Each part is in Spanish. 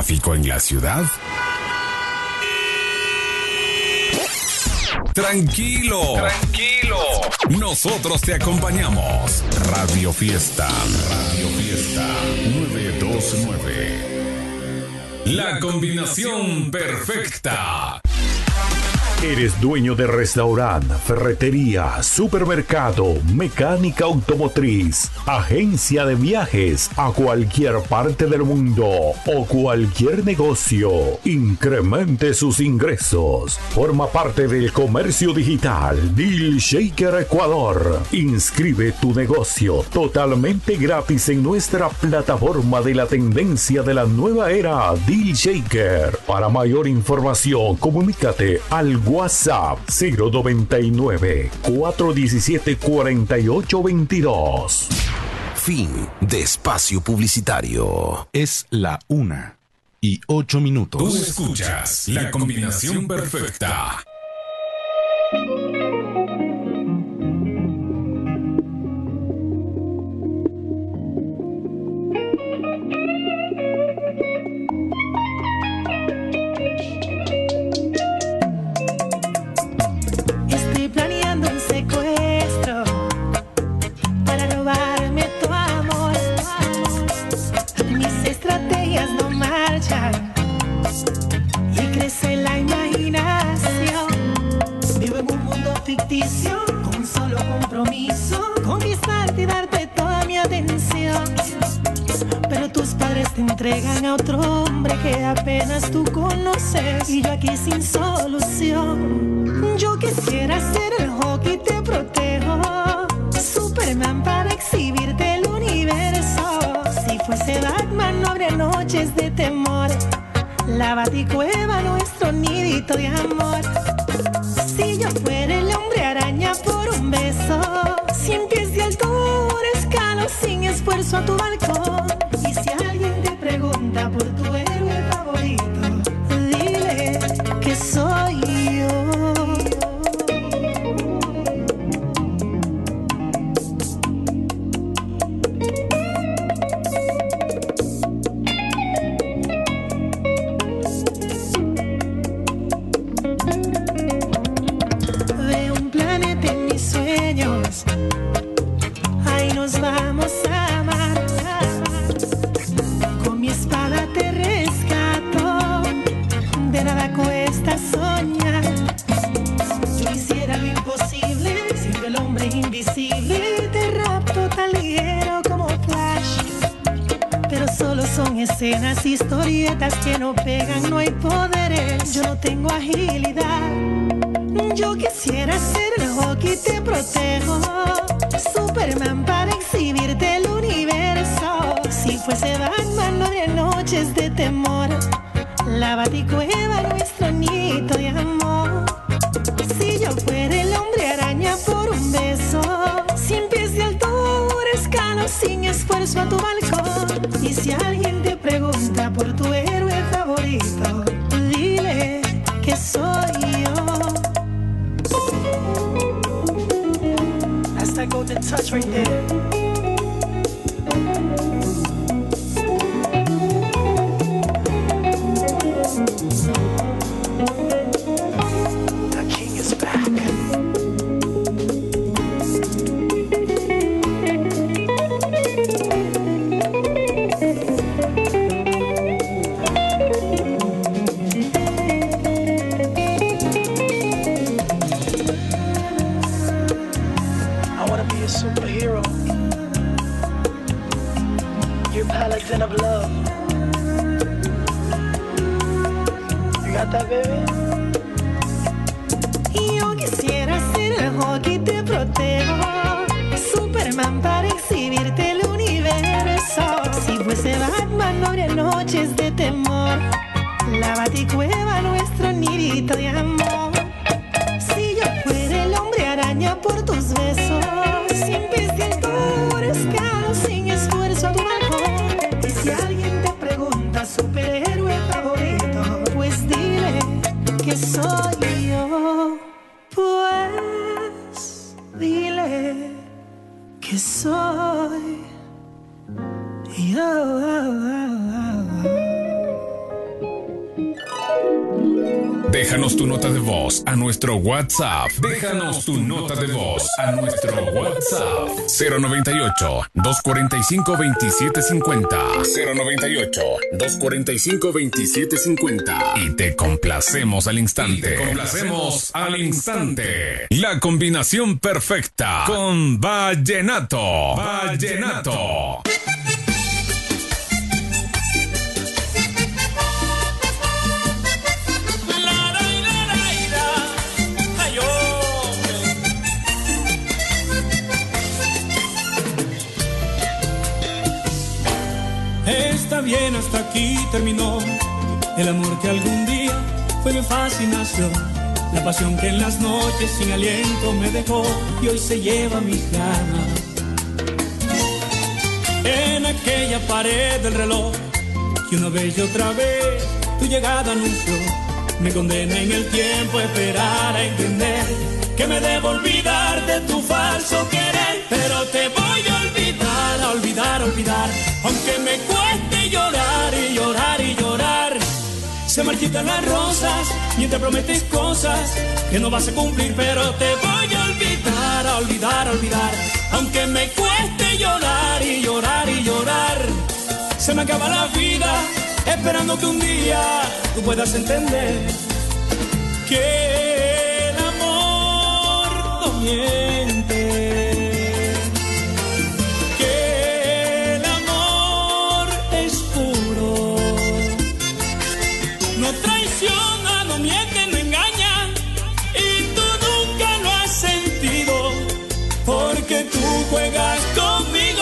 tráfico en la ciudad? Tranquilo, tranquilo. Nosotros te acompañamos. Radio Fiesta 929. La combinación perfecta. ¿Eres dueño de restaurante, ferretería, supermercado, mecánica automotriz, agencia de viajes a cualquier parte del mundo o cualquier negocio? Incremente sus ingresos. Forma parte del comercio digital Deal Shaker Ecuador. Inscribe tu negocio totalmente gratis en nuestra plataforma de la tendencia de la nueva era Deal Shaker. Para mayor información, comunícate al WhatsApp 099 417 4822. Fin de espacio publicitario. Es la 1:08. Tú escuchas la combinación perfecta. Y crece la imaginación. Vivo en un mundo ficticio con un solo compromiso: conquistarte y darte toda mi atención. Pero tus padres te entregan a otro hombre que apenas tú conoces, y yo aquí sin solución. Yo quisiera ser el hockey, te protejo, Superman para exhibirte el universo. Si fuese Batman no habría noches de temor, la Baticueva nuestro nidito de amor. Si yo fuera el hombre araña por un beso, 100 pies de altura escalo sin esfuerzo a tu balcón. Y si alguien te pregunta por tu héroe favorito, dile que soy yo. Ahí nos vamos a amar. Con mi espada te rescato, de nada cuesta soñar. Yo hiciera lo imposible, siendo el hombre invisible. Te rapto tan ligero como Flash. Pero solo son escenas, historietas que no pegan, no hay poderes. Yo no tengo agilidad. Yo quisiera ser el hockey, te protejo, Superman para exhibirte el universo. Si fuese Batman no habría noches de temor, la Baticueva nuestro nidito de amor. Si yo fuera el hombre araña por un beso, 100 pies de altura escalo sin esfuerzo a tu balcón. Y si alguien te pregunta por tu héroe favorito, dile que soy yo. That golden touch right there. The king is back. Superhero, you're paladin of love. You got that, baby? Yo quisiera ser el hockey, te protejo, Superman para exhibirte el universo. Si fuese Batman no habría noches de temor, la Baticueva nuestro nidito de amor. Si yo fuera el hombre araña por tus besos, 100 pies de altura escalo sin esfuerzo a tu balcón. Y si alguien te pregunta superhéroe favorito, pues dile que soy yo. Pues dile que soy yo. Déjanos tu nota de voz a nuestro WhatsApp. Déjanos tu nota de voz a nuestro WhatsApp. 098-245-2750. 098-245-2750. Y te complacemos al instante. La combinación perfecta con Vallenato. Vallenato. Está bien, hasta aquí terminó el amor que algún día fue mi fascinación, la pasión que en las noches sin aliento me dejó y hoy se lleva mis ganas. En aquella pared del reloj que una vez y otra vez tu llegada anunció, me condena en el tiempo a esperar a entender que me debo olvidar de tu falso querer, pero te voy a olvidar, a olvidar, a olvidar, aunque me cueste llorar y llorar y llorar. Se marchitan las rosas mientras prometes cosas que no vas a cumplir, pero te voy a olvidar, a olvidar, a olvidar, aunque me cueste llorar y llorar y llorar. Se me acaba la vida esperando que un día tú puedas entender que el amor no miente, que el amor es puro, no traiciona, no miente, no engaña, y tú nunca lo has sentido, porque tú juegas conmigo.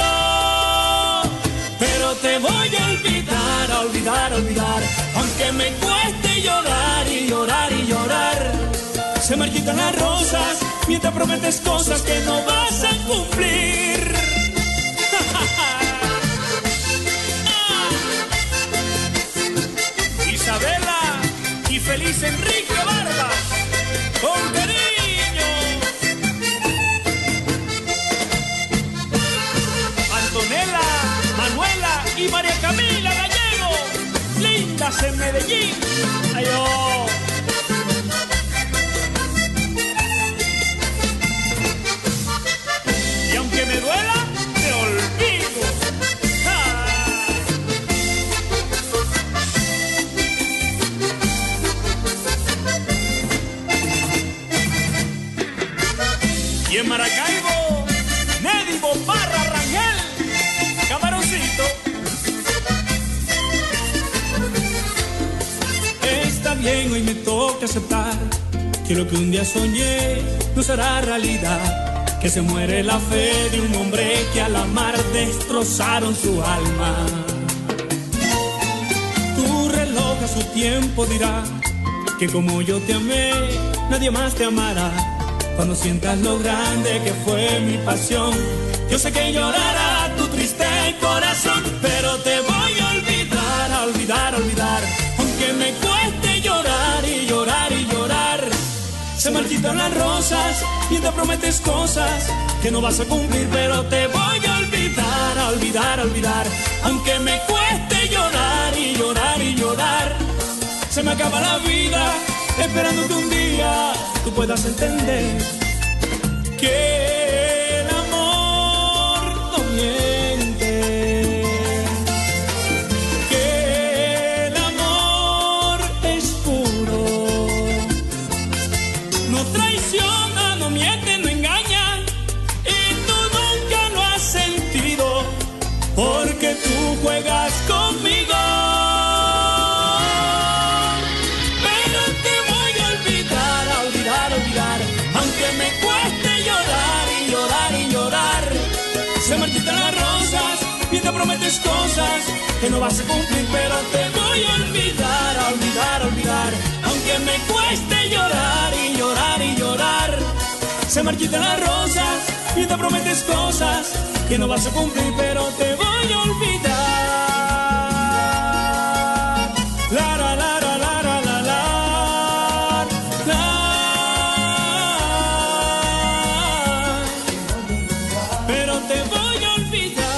Pero te voy a olvidar, a olvidar, a olvidar, aunque me cueste llorar y llorar y llorar. Se marchitan las rosas mientras prometes cosas que no vas a cumplir. Isabela y Feliz Enrique Barbas, con cariño. Antonella, Manuela y María Camila Gallego, lindas en Medellín. Ay, oh. Y aunque me duela, te olvido. ¡Ah! Y en Maracaibo, Neddy Bombarra Rangel, Camaroncito. Está bien, hoy me toca aceptar que lo que un día soñé no será realidad. Que se muere la fe de un hombre que al amar destrozaron su alma. Tu reloj a su tiempo dirá que como yo te amé, nadie más te amará. Cuando sientas lo grande que fue mi pasión, yo sé que llorará tu triste corazón, pero te voy a olvidar, a olvidar, a olvidar, aunque me cueste llorar y llorar y llorar. Se marchitan las rosas mientras prometes cosas que no vas a cumplir, pero te voy a olvidar, a olvidar, a olvidar, aunque me cueste llorar y llorar y llorar. Se me acaba la vida esperando que un día tú puedas entender que el amor no miente, que el amor es puro, no traiciona, no miente, no engaña, y tú nunca lo has sentido, porque tú juegas conmigo. Pero te voy a olvidar, a olvidar, a olvidar, aunque me cueste llorar y llorar y llorar. Se marchitan las rosas mientras prometes cosas que no vas a cumplir, pero te voy a olvidar, a olvidar, a olvidar, aunque me cueste llorar y llorar y llorar. Se marchitan las rosas mientras prometes cosas que no vas a cumplir, pero te voy a olvidar. La, la, la, la, la, la, la, la, pero te voy a olvidar.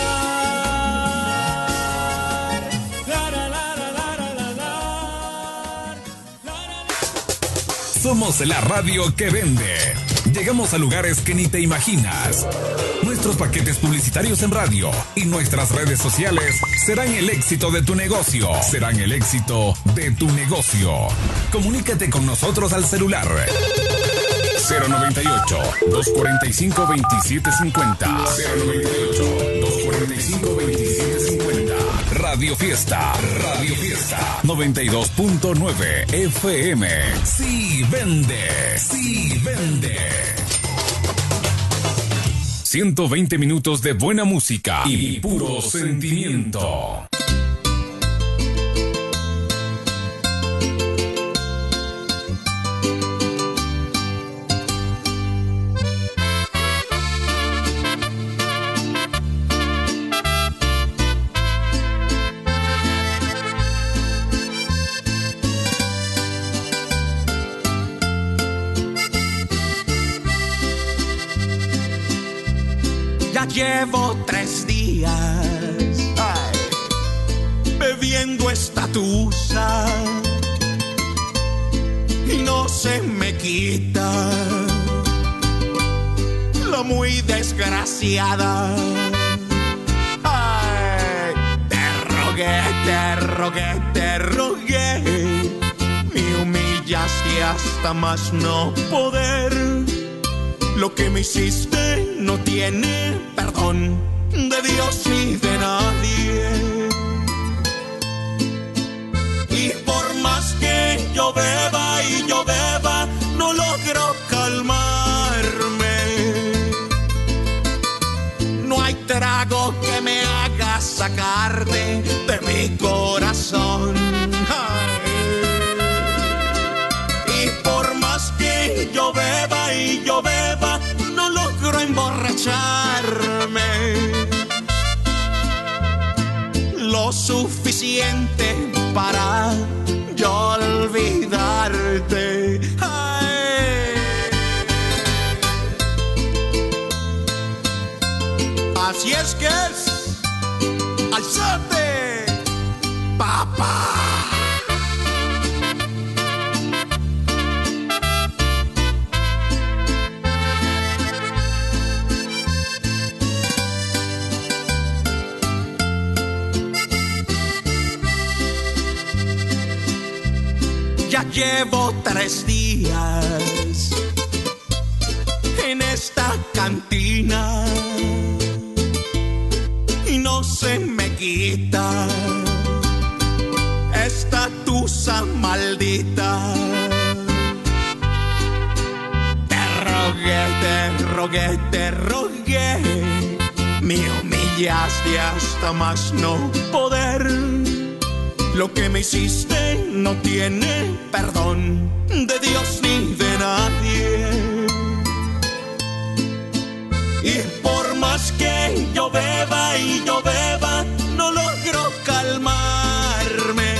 La, la, la, la, la, la, la, la, la. Somos la radio que vende. Llegamos a lugares que ni te imaginas. Nuestros paquetes publicitarios en radio y nuestras redes sociales serán el éxito de tu negocio. Serán el éxito de tu negocio. Comunícate con nosotros al celular 098-245-2750. 098-245-2750. Radio Fiesta 92.9 FM. Sí vende, sí vende. 120 minutos de buena música y puro sentimiento. Llevo 3 días bebiendo esta tusa y no se me quita lo muy desgraciada. Ay, te rogué, me humillaste hasta más no poder. Lo que me hiciste no tiene perdón de Dios ni de nadie. Y por más que yo beba y yo beba, no logro calmarme. No hay trago que me haga sacarte de mi corazón. Y por más que yo beba y yo beba, no logro emborracharme lo suficiente para yo olvidarte. Ay. Así es que es, alzate, papá. Ya llevo 3 días en esta cantina y no se me quita esta tusa maldita. Te rogué, me humillaste hasta más no poder. Lo que me hiciste no tiene perdón de Dios ni de nadie. Y por más que yo beba y yo beba, no logro calmarme.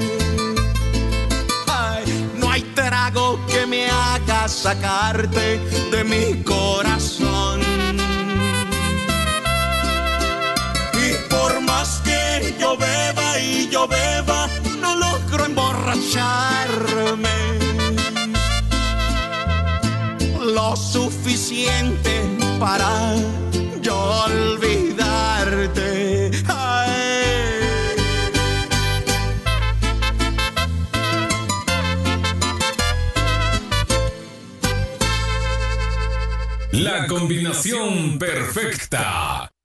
Ay, no hay trago que me haga sacarte de mi corazón. Y por más que yo beba y yo beba, no logro emborracharme lo suficiente para yo olvidarte. Ay. La combinación perfecta.